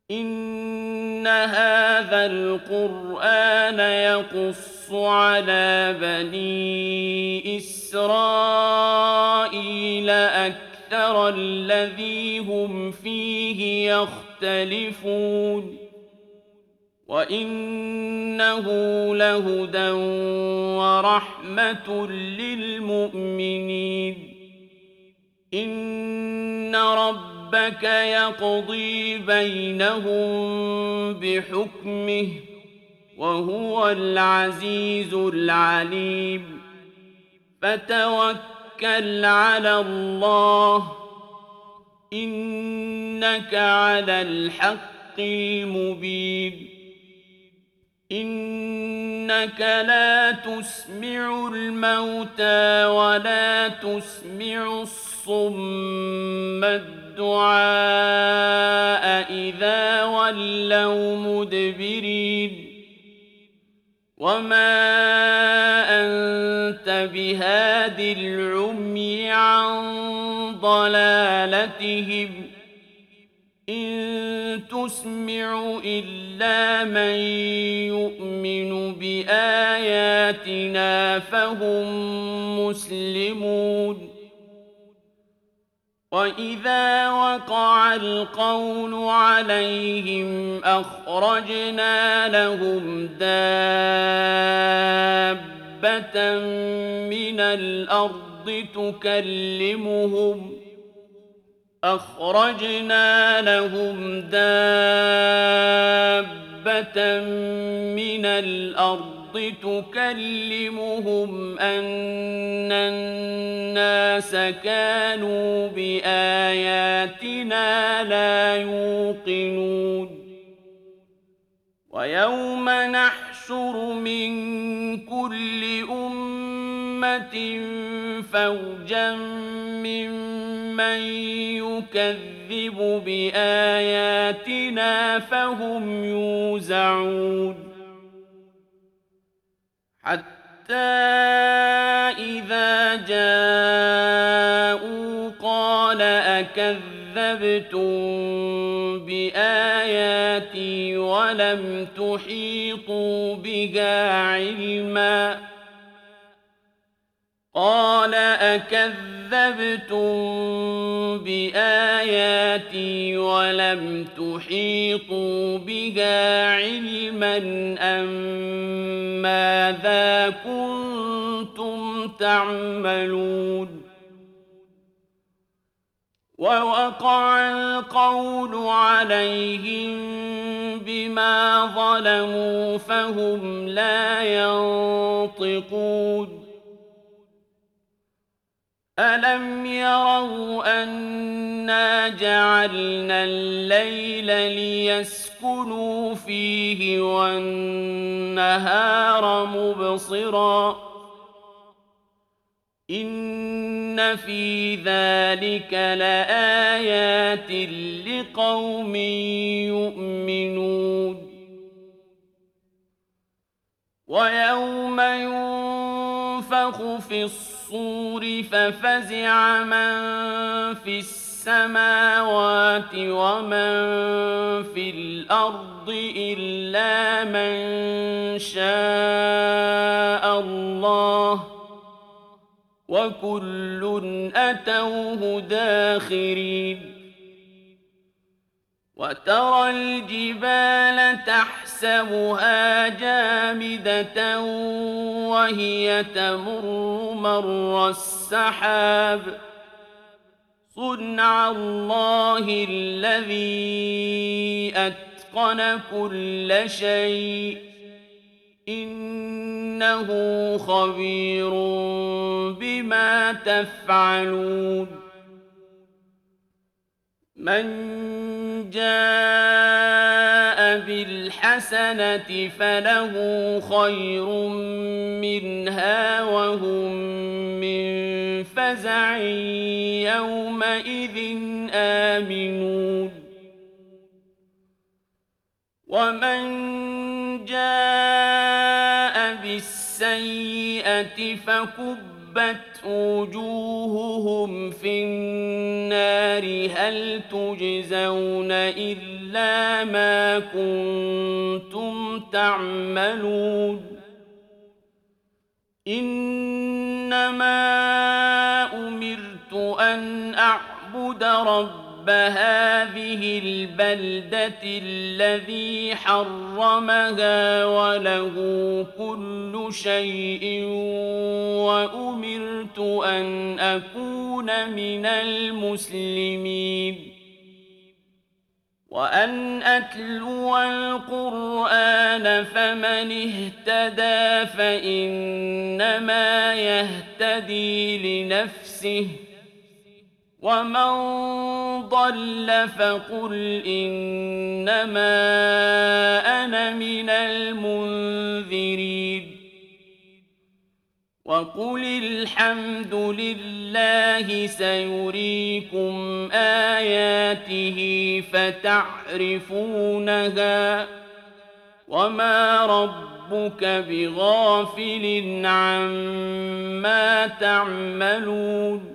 إن هذا القرآن يقص على بني إسرائيل أكثر الذي هم فيه يختلفون وإنه لهدى ورحمة للمؤمنين إن ربك يقضي بينهم بحكمه وهو العزيز العليم فتوكل على الله إنك على الحق المبين إنك لا تسمع الموتى ولا تسمع الصم الدعاء إذا ولوا مدبرين وما أنت بهاد العمي عن ضلالتهم إن تسمع إلا من يؤمن بآياتنا فهم مسلمون وإذا وقع القول عليهم أخرجنا لهم دابة من الأرض تكلمهم أن الناس كانوا بآياتنا لا يوقنون ويوم نحشر من كل أمة فوجا ممن يكذب بآياتنا فهم يوزعون حتى إذا جاءوا قال أكذبتم بآياتي ولم تحيطوا بها علما أم ماذا كنتم تعملون ووقع القول عليهم بما ظلموا فهم لا ينطقون ألم يروا أنا جعلنا الليل ليسكنوا فيه والنهار مبصرا إن في ذلك لآيات لقوم يؤمنون ويوم ينفخ في الصور ففزع من في السماوات ومن في الأرض إلا من شاء الله وكل أتوه داخرين وترى الجبال تحسبها جامدة وهي تمر مر السحاب صنع الله الذي أتقن كل شيء إنه خبير بما تفعلون من جاء بالحسنة فله خير منها وهم من فزع يومئذ آمنون ومن جاء بالسيئة فكبت وجوههم في النار هل تجزون إلا إلا ما كنتم تعملون إنما أمرت أن أعبد رب هذه البلدة الذي حرمها وله كل شيء وأمرت أن أكون من المسلمين وأن أتلو القرآن فمن اهتدى فإنما يهتدي لنفسه ومن ضل فقل إنما أنا من المنذرين وقل الحمد لله سيريكم آياته فتعرفونها وما ربك بغافل عما تعملون